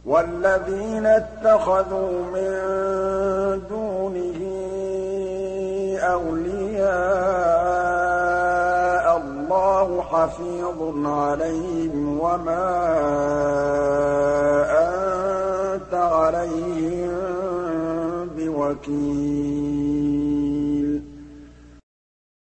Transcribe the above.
وَالَّذِينَ اتَّخَذُوا مِن دُونِهِ أَوْلِيَاءَ اللَّهُ حَفِيظٌ عَلَيْهِمْ وَمَا أَنتَ عَلَيْهِم بِوَكِيلٍ